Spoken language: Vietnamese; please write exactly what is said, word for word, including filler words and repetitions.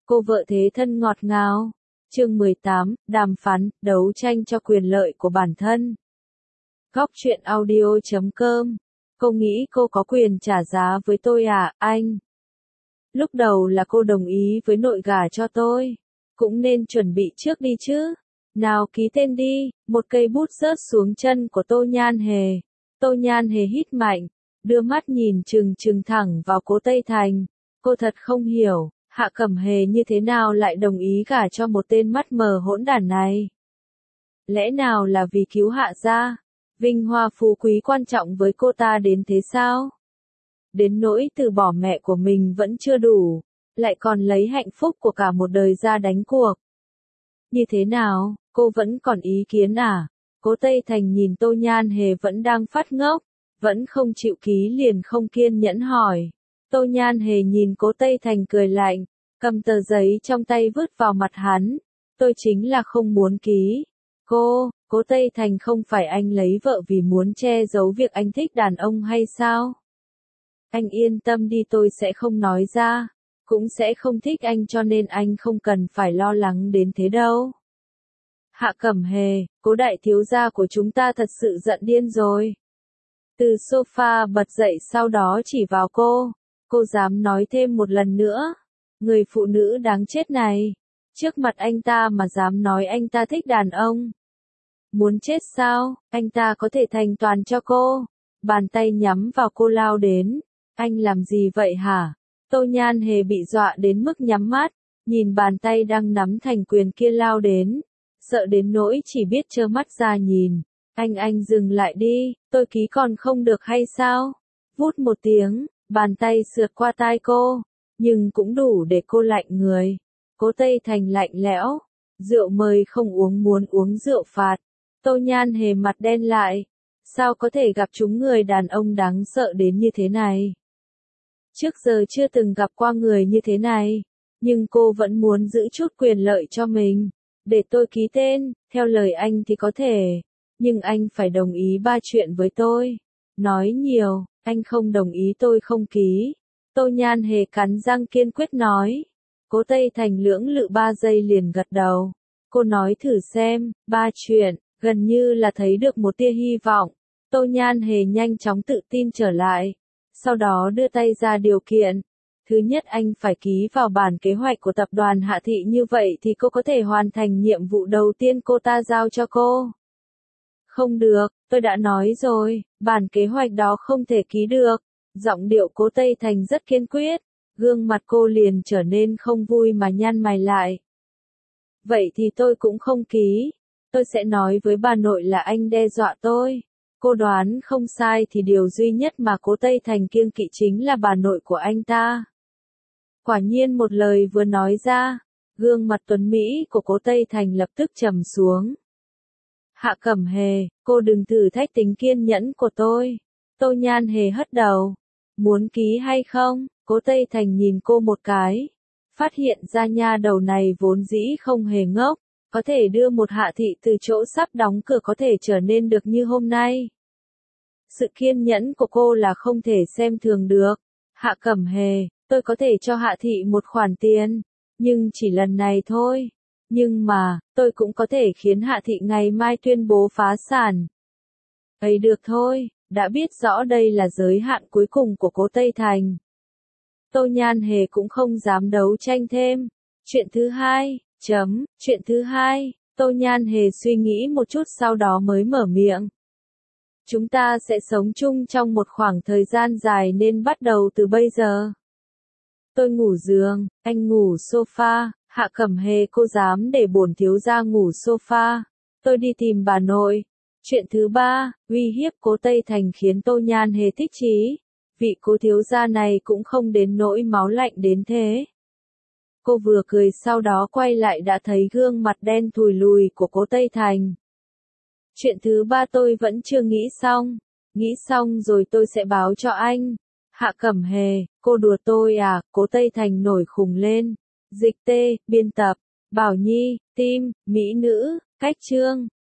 Cô vợ thế thân ngọt ngào. Chương mười tám, đàm phán, đấu tranh cho quyền lợi của bản thân. Góc truyện audio chấm com. Cô nghĩ cô có quyền trả giá với tôi à, anh? Lúc đầu là cô đồng ý với nội gả cho tôi. Cũng nên chuẩn bị trước đi chứ. Nào ký tên đi, một cây bút rớt xuống chân của Tô Nhan Hề. Tô Nhan Hề hít mạnh, đưa mắt nhìn trừng trừng thẳng vào Cố Tây Thành. Cô thật không hiểu, Hạ Cẩm Hề như thế nào lại đồng ý gả cho một tên mắt mờ hỗn đản này. Lẽ nào là vì cứu Hạ gia? Vinh hoa phú quý quan trọng với cô ta đến thế sao? Đến nỗi từ bỏ mẹ của mình vẫn chưa đủ, lại còn lấy hạnh phúc của cả một đời ra đánh cuộc. Như thế nào, cô vẫn còn ý kiến à? Cố Tây Thành nhìn Tô Nhan Hề vẫn đang phát ngốc, vẫn không chịu ký liền không kiên nhẫn hỏi. Tô Nhan Hề nhìn Cố Tây Thành cười lạnh, cầm tờ giấy trong tay vứt vào mặt hắn. Tôi chính là không muốn ký. Cô, Cố Tây Thành không phải anh lấy vợ vì muốn che giấu việc anh thích đàn ông hay sao? Anh yên tâm đi, tôi sẽ không nói ra. Cũng sẽ không thích anh cho nên anh không cần phải lo lắng đến thế đâu. Hạ Cẩm Hề, Cố đại thiếu gia của chúng ta thật sự giận điên rồi. Từ sofa bật dậy sau đó chỉ vào cô. Cô dám nói thêm một lần nữa. Người phụ nữ đáng chết này. Trước mặt anh ta mà dám nói anh ta thích đàn ông. Muốn chết sao, anh ta có thể thành toàn cho cô. Bàn tay nhắm vào cô lao đến. Anh làm gì vậy hả? Tô Nhan Hề bị dọa đến mức nhắm mắt. Nhìn bàn tay đang nắm thành quyền kia lao đến. Sợ đến nỗi chỉ biết trơ mắt ra nhìn. Anh anh dừng lại đi, tôi ký còn không được hay sao? Vút một tiếng, bàn tay sượt qua tai cô. Nhưng cũng đủ để cô lạnh người. Cố Tây Thành lạnh lẽo. Rượu mời không uống muốn uống rượu phạt. Tô Nhan Hề mặt đen lại. Sao có thể gặp chúng người đàn ông đáng sợ đến như thế này? Trước giờ chưa từng gặp qua người như thế này. Nhưng cô vẫn muốn giữ chút quyền lợi cho mình. Để tôi ký tên, theo lời anh thì có thể. Nhưng anh phải đồng ý ba chuyện với tôi. Nói nhiều, anh không đồng ý tôi không ký. Tô Nhan Hề cắn răng kiên quyết nói. Cố Tây Thành lưỡng lự ba giây liền gật đầu. Cô nói thử xem, ba chuyện, gần như là thấy được một tia hy vọng. Tô Nhan Hề nhanh chóng tự tin trở lại. Sau đó đưa tay ra điều kiện. Thứ nhất, anh phải ký vào bản kế hoạch của tập đoàn Hạ Thị, như vậy thì cô có thể hoàn thành nhiệm vụ đầu tiên cô ta giao cho cô. Không được, tôi đã nói rồi, bản kế hoạch đó không thể ký được. Giọng điệu Cố Tây Thành rất kiên quyết, gương mặt cô liền trở nên không vui mà nhăn mày lại. Vậy thì tôi cũng không ký, tôi sẽ nói với bà nội là anh đe dọa tôi. Cô đoán không sai thì điều duy nhất mà Cố Tây Thành kiêng kỵ chính là bà nội của anh ta. Quả nhiên một lời vừa nói ra, gương mặt tuấn Mỹ của Cố Tây Thành lập tức trầm xuống. Hạ Cẩm Hề, cô đừng thử thách tính kiên nhẫn của tôi. Tô Nhan Hề hất đầu. Muốn ký hay không? Cố Tây Thành nhìn cô một cái. Phát hiện ra nha đầu này vốn dĩ không hề ngốc. Có thể đưa một Hạ Thị từ chỗ sắp đóng cửa có thể trở nên được như hôm nay. Sự kiên nhẫn của cô là không thể xem thường được. Hạ Cẩm Hề, tôi có thể cho Hạ Thị một khoản tiền. Nhưng chỉ lần này thôi. Nhưng mà, tôi cũng có thể khiến Hạ Thị ngày mai tuyên bố phá sản. Ấy được thôi, đã biết rõ đây là giới hạn cuối cùng của Cố Tây Thành. Tô Nhan Hề cũng không dám đấu tranh thêm. Chuyện thứ hai, chấm, chuyện thứ hai, Tô Nhan Hề suy nghĩ một chút sau đó mới mở miệng. Chúng ta sẽ sống chung trong một khoảng thời gian dài nên bắt đầu từ bây giờ. Tôi ngủ giường, anh ngủ sofa. Hạ Cẩm Hề, cô dám để bổn thiếu gia ngủ sofa. Tôi đi tìm bà nội. Chuyện thứ ba, uy hiếp Cố Tây Thành khiến Tô Nhan Hề thích chí. Vị Cố thiếu gia này cũng không đến nỗi máu lạnh đến thế. Cô vừa cười sau đó quay lại đã thấy gương mặt đen thùi lùi của Cố Tây Thành. Chuyện thứ ba tôi vẫn chưa nghĩ xong. Nghĩ xong rồi tôi sẽ báo cho anh. Hạ Cẩm Hề, cô đùa tôi à? Cố Tây Thành nổi khùng lên. Dịch T, biên tập, Bảo Nhi, Tim, Mỹ Nữ, Cách Chương.